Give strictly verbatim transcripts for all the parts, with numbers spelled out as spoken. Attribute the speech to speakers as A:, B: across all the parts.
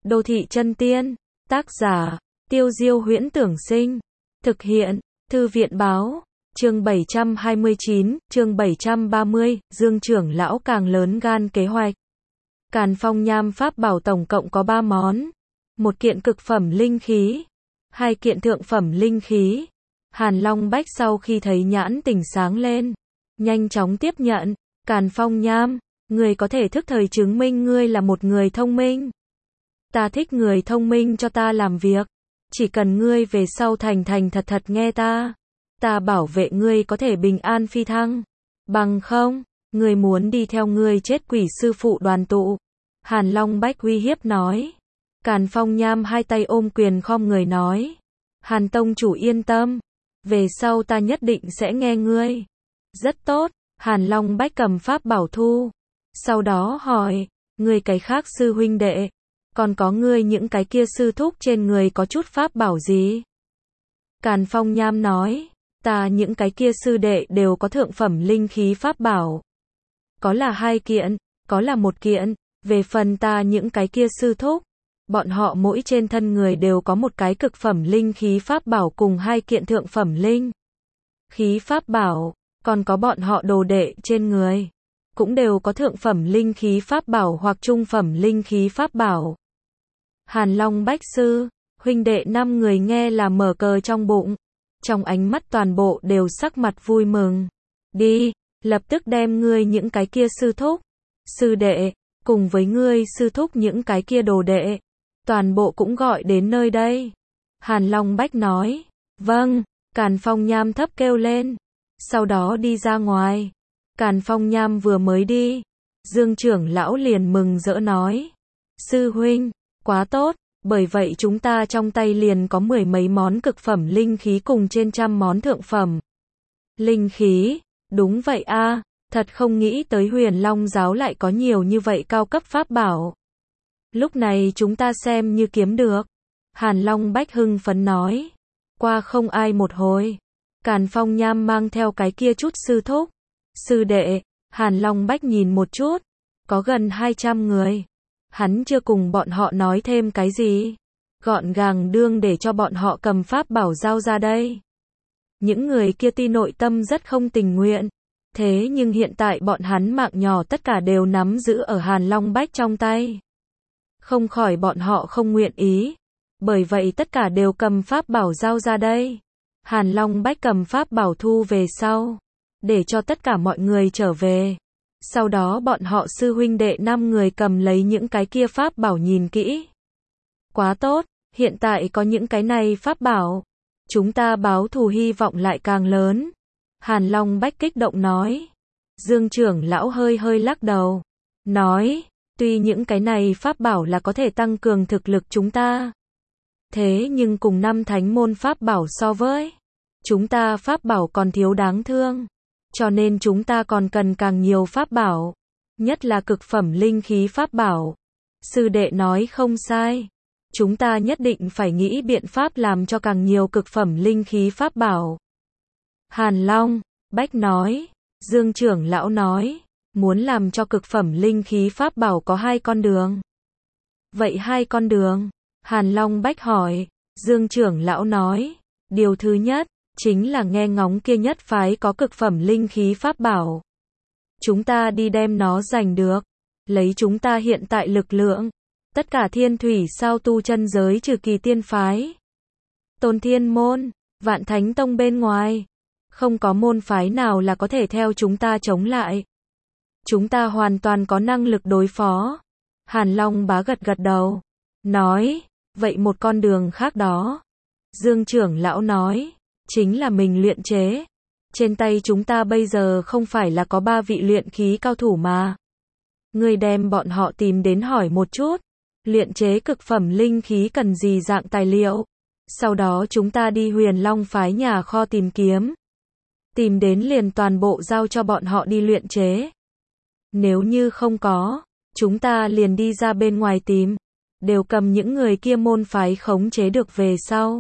A: Đô thị chân tiên, tác giả, Tiêu Diêu Huyễn Tưởng Sinh, thực hiện, Thư viện báo, chương bảy trăm hai mươi chín, chương bảy trăm ba mươi, Dương trưởng lão càng lớn gan kế hoạch. Càn Phong Nham pháp bảo tổng cộng có ba món, một kiện cực phẩm linh khí, hai kiện thượng phẩm linh khí. Hàn Long Bách sau khi thấy nhãn tỉnh sáng lên, nhanh chóng tiếp nhận. Càn Phong Nham, ngươi có thể thức thời chứng minh ngươi là một người thông minh. Ta thích người thông minh cho ta làm việc. Chỉ cần ngươi về sau thành thành thật thật nghe ta, ta bảo vệ ngươi có thể bình an phi thăng. Bằng không, ngươi muốn đi theo ngươi chết quỷ sư phụ đoàn tụ. Hàn Long Bách uy hiếp nói. Càn Phong Nham hai tay ôm quyền khom người nói. Hàn tông chủ yên tâm, về sau ta nhất định sẽ nghe ngươi. Rất tốt. Hàn Long Bách cầm pháp bảo thu. Sau đó hỏi, ngươi cái khác sư huynh đệ, còn có ngươi những cái kia sư thúc trên người có chút pháp bảo gì? Càn Phong Nham nói, ta những cái kia sư đệ đều có thượng phẩm linh khí pháp bảo. Có là hai kiện, có là một kiện. Về phần ta những cái kia sư thúc, bọn họ mỗi trên thân người đều có một cái cực phẩm linh khí pháp bảo cùng hai kiện thượng phẩm linh khí pháp bảo. Còn có bọn họ đồ đệ trên người, cũng đều có thượng phẩm linh khí pháp bảo hoặc trung phẩm linh khí pháp bảo. Hàn Long Bách sư, huynh đệ năm người nghe là mở cờ trong bụng, trong ánh mắt toàn bộ đều sắc mặt vui mừng. Đi, lập tức đem ngươi những cái kia sư thúc, sư đệ, cùng với ngươi sư thúc những cái kia đồ đệ, toàn bộ cũng gọi đến nơi đây. Hàn Long Bách nói, vâng. Càn Phong Nham thấp kêu lên. Sau đó đi ra ngoài. Càn Phong Nham vừa mới đi, Dương trưởng lão liền mừng rỡ nói, sư huynh, quá tốt, bởi vậy chúng ta trong tay liền có mười mấy món cực phẩm linh khí cùng trên trăm món thượng phẩm linh khí. Đúng vậy a, thật không nghĩ tới Huyền Long giáo lại có nhiều như vậy cao cấp pháp bảo. Lúc này chúng ta xem như kiếm được. Hàn Long Bách hưng phấn nói. Qua không ai một hồi, Càn Phong Nham mang theo cái kia chút sư thúc, sư đệ. Hàn Long Bách nhìn một chút, có gần hai trăm người. Hắn chưa cùng bọn họ nói thêm cái gì, gọn gàng đương để cho bọn họ cầm pháp bảo giao ra đây. Những người kia tuy nội tâm rất không tình nguyện, thế nhưng hiện tại bọn hắn mạng nhỏ tất cả đều nắm giữ ở Hàn Long Bách trong tay. Không khỏi bọn họ không nguyện ý, bởi vậy tất cả đều cầm pháp bảo giao ra đây. Hàn Long Bách cầm pháp bảo thu về sau, để cho tất cả mọi người trở về. Sau đó bọn họ sư huynh đệ năm người cầm lấy những cái kia pháp bảo nhìn kỹ. Quá tốt, hiện tại có những cái này pháp bảo, chúng ta báo thù hy vọng lại càng lớn. Hàn Long Bách kích động nói. Dương trưởng lão hơi hơi lắc đầu, nói, tuy những cái này pháp bảo là có thể tăng cường thực lực chúng ta, thế nhưng cùng năm thánh môn pháp bảo so với, chúng ta pháp bảo còn thiếu đáng thương. Cho nên chúng ta còn cần càng nhiều pháp bảo, nhất là cực phẩm linh khí pháp bảo. Sư đệ nói không sai, chúng ta nhất định phải nghĩ biện pháp làm cho càng nhiều cực phẩm linh khí pháp bảo. Hàn Long Bách nói. Dương trưởng lão nói, muốn làm cho cực phẩm linh khí pháp bảo có hai con đường. Vậy hai con đường? Hàn Long Bách hỏi. Dương trưởng lão nói, điều thứ nhất, chính là nghe ngóng kia nhất phái có cực phẩm linh khí pháp bảo. Chúng ta đi đem nó giành được, lấy chúng ta hiện tại lực lượng, tất cả thiên thủy sao tu chân giới trừ Kỳ Tiên phái, Tôn Thiên môn, Vạn Thánh tông bên ngoài, không có môn phái nào là có thể theo chúng ta chống lại. Chúng ta hoàn toàn có năng lực đối phó. Hàn Long bá gật gật đầu, nói, vậy một con đường khác đó. Dương trưởng lão nói, chính là mình luyện chế. Trên tay chúng ta bây giờ không phải là có ba vị luyện khí cao thủ mà. Ngươi đem bọn họ tìm đến hỏi một chút, luyện chế cực phẩm linh khí cần gì dạng tài liệu. Sau đó chúng ta đi Huyền Long phái nhà kho tìm kiếm. Tìm đến liền toàn bộ giao cho bọn họ đi luyện chế. Nếu như không có, chúng ta liền đi ra bên ngoài tìm. Đều cầm những người kia môn phái khống chế được về sau.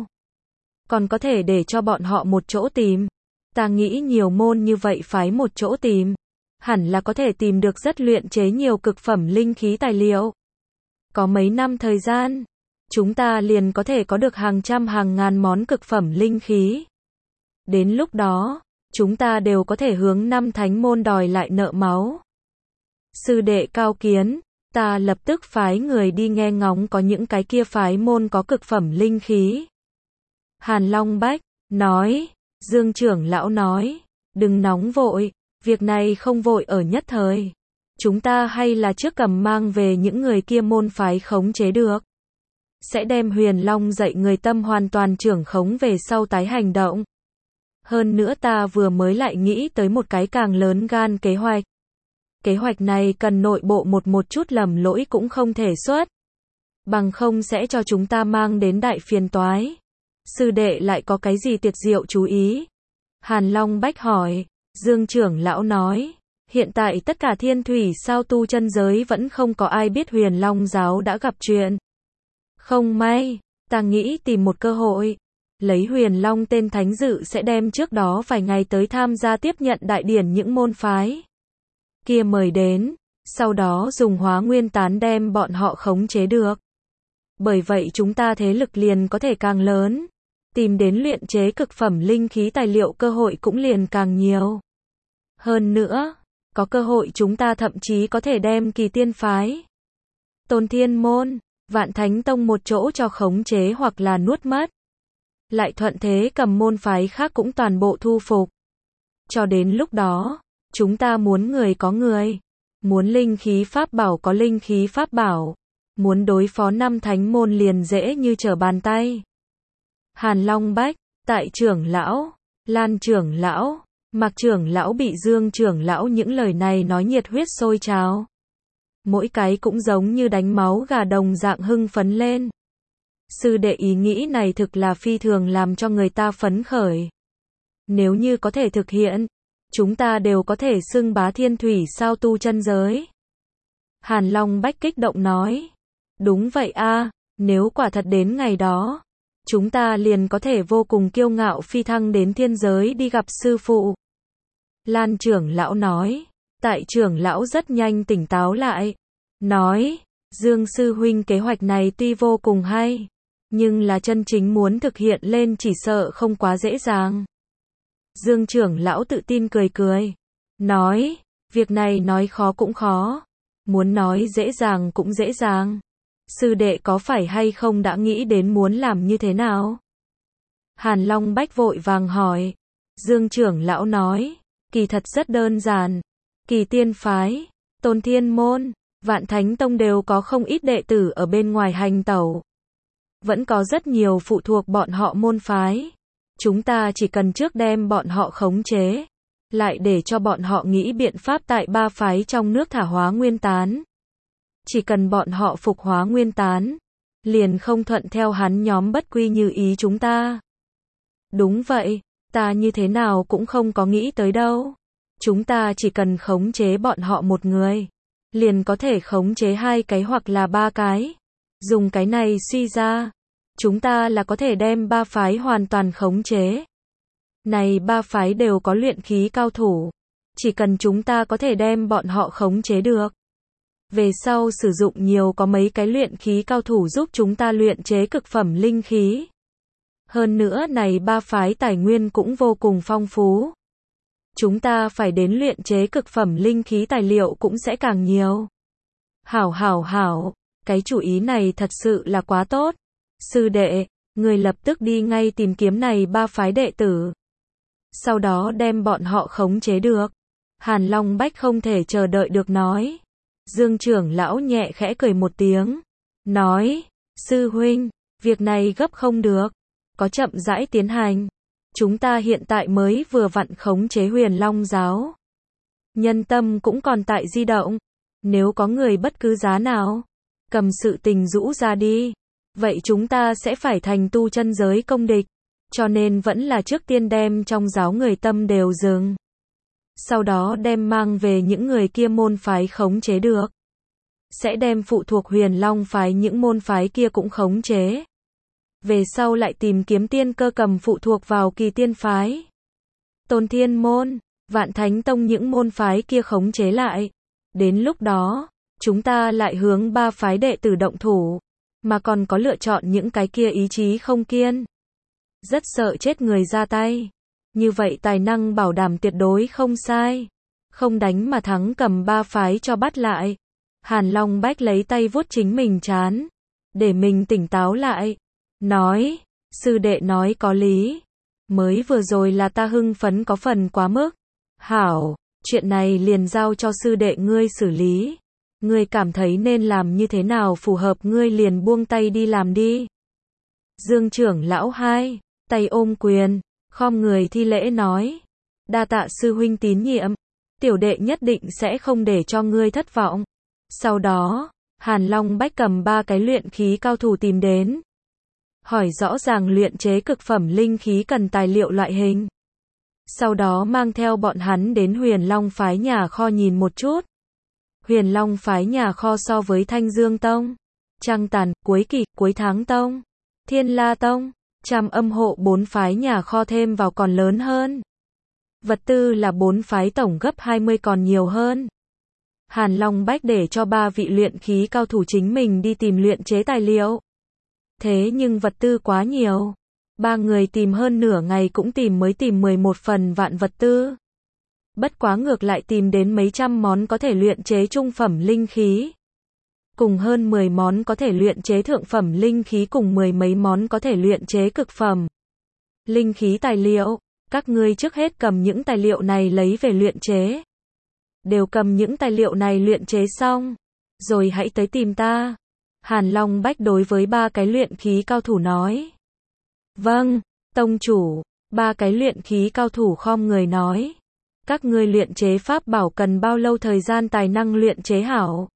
A: Còn có thể để cho bọn họ một chỗ tìm. Ta nghĩ nhiều môn như vậy phái một chỗ tìm, hẳn là có thể tìm được rất luyện chế nhiều cực phẩm linh khí tài liệu. có mấy năm thời gian, chúng ta liền có thể có được hàng trăm hàng ngàn món cực phẩm linh khí. Đến lúc đó, chúng ta đều có thể hướng năm thánh môn đòi lại nợ máu. Sư đệ cao kiến, ta lập tức phái người đi nghe ngóng có những cái kia phái môn có cực phẩm linh khí. Hàn Long Bách nói, Dương trưởng lão nói, đừng nóng vội, việc này không vội ở nhất thời. Chúng ta hay là trước cầm mang về những người kia môn phái khống chế được. Sẽ đem Huyền Long dạy người tâm hoàn toàn trưởng khống về sau tái hành động. Hơn nữa ta vừa mới lại nghĩ tới một cái càng lớn gan kế hoạch. Kế hoạch này cần nội bộ một một chút lầm lỗi cũng không thể xuất. Bằng không sẽ cho chúng ta mang đến đại phiền toái. Sư đệ lại có cái gì tuyệt diệu chú ý? Hàn Long Bách hỏi, Dương trưởng lão nói, hiện tại tất cả thiên thủy sao tu chân giới vẫn không có ai biết Huyền Long giáo đã gặp chuyện. Không may, ta nghĩ tìm một cơ hội. Lấy Huyền Long tên thánh dự sẽ đem trước đó vài ngày tới tham gia tiếp nhận đại điển những môn phái kia mời đến, sau đó dùng hóa nguyên tán đem bọn họ khống chế được. Bởi vậy chúng ta thế lực liền có thể càng lớn, tìm đến luyện chế cực phẩm linh khí tài liệu cơ hội cũng liền càng nhiều. Hơn nữa, có cơ hội chúng ta thậm chí có thể đem Kỳ Tiên phái, Tôn Thiên môn, Vạn Thánh tông một chỗ cho khống chế hoặc là nuốt mất. Lại thuận thế cầm môn phái khác cũng toàn bộ thu phục. Cho đến lúc đó, chúng ta muốn người có người, muốn linh khí pháp bảo có linh khí pháp bảo, muốn đối phó năm thánh môn liền dễ như trở bàn tay. Hàn Long Bách, Tại trưởng lão, Lan trưởng lão, Mạc trưởng lão bị Dương trưởng lão những lời này nói nhiệt huyết sôi trào. Mỗi cái cũng giống như đánh máu gà đồng dạng hưng phấn lên. Sư đệ ý nghĩ này thực là phi thường làm cho người ta phấn khởi. Nếu như có thể thực hiện, chúng ta đều có thể xưng bá thiên thủy sao tu chân giới. Hàn Long Bách kích động nói. Đúng vậy a, nếu quả thật đến ngày đó, chúng ta liền có thể vô cùng kiêu ngạo phi thăng đến thiên giới đi gặp sư phụ. Lan trưởng lão nói. Tại trưởng lão rất nhanh tỉnh táo lại. Nói, Dương sư huynh kế hoạch này tuy vô cùng hay, nhưng là chân chính muốn thực hiện lên chỉ sợ không quá dễ dàng. Dương trưởng lão tự tin cười cười. Nói, việc này nói khó cũng khó, muốn nói dễ dàng cũng dễ dàng. Sư đệ có phải hay không đã nghĩ đến muốn làm như thế nào? Hàn Long Bách vội vàng hỏi. Dương trưởng lão nói, kỳ thật rất đơn giản. Kỳ Tiên phái, Tôn Thiên môn, Vạn Thánh tông đều có không ít đệ tử ở bên ngoài hành tẩu. Vẫn có rất nhiều phụ thuộc bọn họ môn phái. Chúng ta chỉ cần trước đem bọn họ khống chế, lại để cho bọn họ nghĩ biện pháp tại ba phái trong nước thả hóa nguyên tán. Chỉ cần bọn họ phục hóa nguyên tán, liền không thuận theo hắn nhóm bất quy như ý chúng ta. Đúng vậy, ta như thế nào cũng không có nghĩ tới đâu. Chúng ta chỉ cần khống chế bọn họ một người, liền có thể khống chế hai cái hoặc là ba cái. Dùng cái này suy ra, chúng ta là có thể đem ba phái hoàn toàn khống chế. Này ba phái đều có luyện khí cao thủ, chỉ cần chúng ta có thể đem bọn họ khống chế được. Về sau sử dụng nhiều có mấy cái luyện khí cao thủ giúp chúng ta luyện chế cực phẩm linh khí. Hơn nữa này ba phái tài nguyên cũng vô cùng phong phú. Chúng ta phải đến luyện chế cực phẩm linh khí tài liệu cũng sẽ càng nhiều. Hảo hảo hảo, cái chủ ý này thật sự là quá tốt. Sư đệ, người lập tức đi ngay tìm kiếm này ba phái đệ tử. Sau đó đem bọn họ khống chế được. Hàn Long Bách không thể chờ đợi được nói. Dương trưởng lão nhẹ khẽ cười một tiếng. Nói, sư huynh, việc này gấp không được. Có chậm rãi tiến hành. Chúng ta hiện tại mới vừa vặn khống chế Huyền Long giáo. Nhân tâm cũng còn tại di động. Nếu có người bất cứ giá nào, cầm sự tình rũ ra đi, vậy chúng ta sẽ phải thành tu chân giới công địch. Cho nên vẫn là trước tiên đem trong giáo người tâm đều dừng. Sau đó đem mang về những người kia môn phái khống chế được. Sẽ đem phụ thuộc Huyền Long phái những môn phái kia cũng khống chế. Về sau lại tìm kiếm tiên cơ cầm phụ thuộc vào Kỳ Tiên phái, Tôn Thiên môn, Vạn Thánh tông những môn phái kia khống chế lại. Đến lúc đó, chúng ta lại hướng ba phái đệ tử động thủ, mà còn có lựa chọn những cái kia ý chí không kiên, rất sợ chết người ra tay. Như vậy tài năng bảo đảm tuyệt đối không sai. Không đánh mà thắng, cầm ba phái cho bắt lại. Hàn Long Bách lấy tay vuốt chính mình trán, để mình tỉnh táo lại. Nói, sư đệ nói có lý. Mới vừa rồi là ta hưng phấn có phần quá mức. Hảo, chuyện này liền giao cho sư đệ ngươi xử lý. Ngươi cảm thấy nên làm như thế nào phù hợp, ngươi liền buông tay đi làm đi. Dương trưởng lão hai, tay ôm quyền, khom người thi lễ nói. Đa tạ sư huynh tín nhiệm, tiểu đệ nhất định sẽ không để cho ngươi thất vọng. Sau đó, Hàn Long Bách cầm ba cái luyện khí cao thủ tìm đến. Hỏi rõ ràng luyện chế cực phẩm linh khí cần tài liệu loại hình. Sau đó mang theo bọn hắn đến Huyền Long phái nhà kho nhìn một chút. Huyền Long phái nhà kho so với Thanh Dương Tông, Trăng Tàn, Cuối Kỳ, Cuối Tháng Tông, Thiên La Tông, Trảm Âm Hộ bốn phái nhà kho thêm vào còn lớn hơn. Vật tư là bốn phái tổng gấp hai mươi còn nhiều hơn. Hàn Long Bách để cho ba vị luyện khí cao thủ chính mình đi tìm luyện chế tài liệu. Thế nhưng vật tư quá nhiều. Ba người tìm hơn nửa ngày cũng tìm mới tìm mười một phần vạn vật tư. Bất quá ngược lại tìm đến mấy trăm món có thể luyện chế trung phẩm linh khí. Cùng hơn mười món có thể luyện chế thượng phẩm linh khí, cùng mười mấy món có thể luyện chế cực phẩm linh khí tài liệu. Các ngươi trước hết cầm những tài liệu này lấy về luyện chế. Đều cầm những tài liệu này luyện chế xong, rồi hãy tới tìm ta. Hàn Long Bách đối với ba cái luyện khí cao thủ nói. Vâng, tông chủ. Ba cái luyện khí cao thủ khom người nói. Các ngươi luyện chế pháp bảo cần bao lâu thời gian tài năng luyện chế hảo?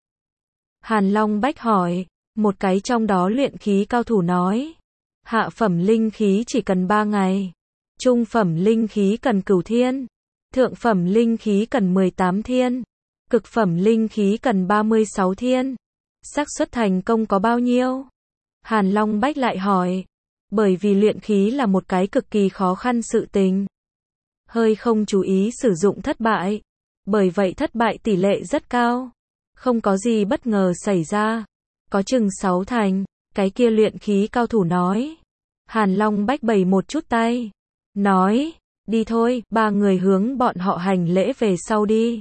A: Hàn Long Bách hỏi. Một cái trong đó luyện khí cao thủ nói. Hạ phẩm linh khí chỉ cần ba ngày. Trung phẩm linh khí cần cửu thiên. Thượng phẩm linh khí cần mười tám thiên. Cực phẩm linh khí cần ba mươi sáu thiên. Xác suất thành công có bao nhiêu? Hàn Long Bách lại hỏi. Bởi vì luyện khí là một cái cực kỳ khó khăn sự tình. Hơi không chú ý sử dụng thất bại. Bởi vậy thất bại tỷ lệ rất cao. Không có gì bất ngờ xảy ra. Có chừng sáu thành. Cái kia luyện khí cao thủ nói. Hàn Long Bách bày một chút tay. Nói. Đi thôi, ba người hướng bọn họ hành lễ về sau đi.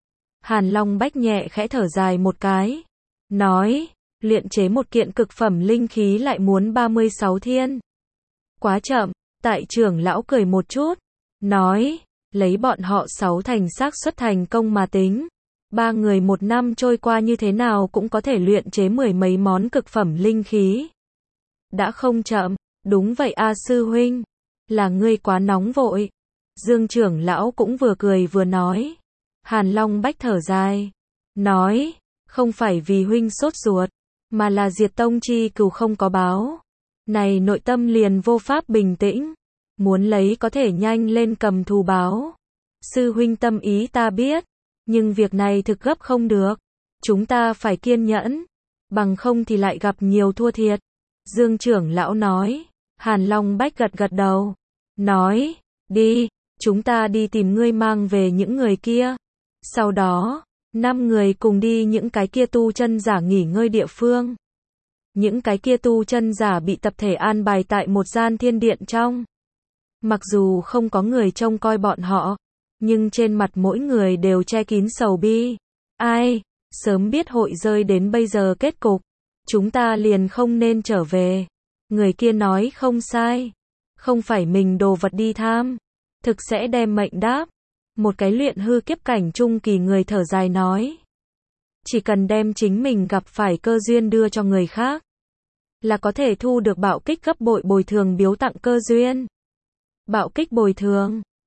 A: Hàn Long Bách nhẹ khẽ thở dài một cái. Nói. Luyện chế một kiện cực phẩm linh khí lại muốn ba mươi sáu thiên. Quá chậm. Tại trưởng lão cười một chút. Nói. Lấy bọn họ sáu thành xác suất thành công mà tính. Ba người một năm trôi qua như thế nào cũng có thể luyện chế mười mấy món cực phẩm linh khí. Đã không chậm. Đúng vậy a sư huynh. Là ngươi quá nóng vội. Dương trưởng lão cũng vừa cười vừa nói. Hàn Long Bách thở dài. Nói. Không phải vì huynh sốt ruột. Mà là diệt tông chi cừu không có báo. Này nội tâm liền vô pháp bình tĩnh. Muốn lấy có thể nhanh lên cầm thù báo. Sư huynh tâm ý ta biết. Nhưng việc này thực gấp không được. Chúng ta phải kiên nhẫn. Bằng không thì lại gặp nhiều thua thiệt. Dương trưởng lão nói. Hàn Long Bách gật gật đầu. Nói. Đi. Chúng ta đi tìm ngươi mang về những người kia. Sau đó, năm người cùng đi những cái kia tu chân giả nghỉ ngơi địa phương. Những cái kia tu chân giả bị tập thể an bài tại một gian thiên điện trong. Mặc dù không có người trông coi bọn họ, nhưng trên mặt mỗi người đều che kín sầu bi. Ai, sớm biết hội rơi đến bây giờ kết cục, chúng ta liền không nên trở về. Người kia nói không sai. Không phải mình đồ vật đi tham, thực sẽ đem mệnh đáp. Một cái luyện hư kiếp cảnh trung kỳ người thở dài nói. Chỉ cần đem chính mình gặp phải cơ duyên đưa cho người khác, là có thể thu được bạo kích gấp bội bồi thường biếu tặng cơ duyên. Bạo kích bồi thường.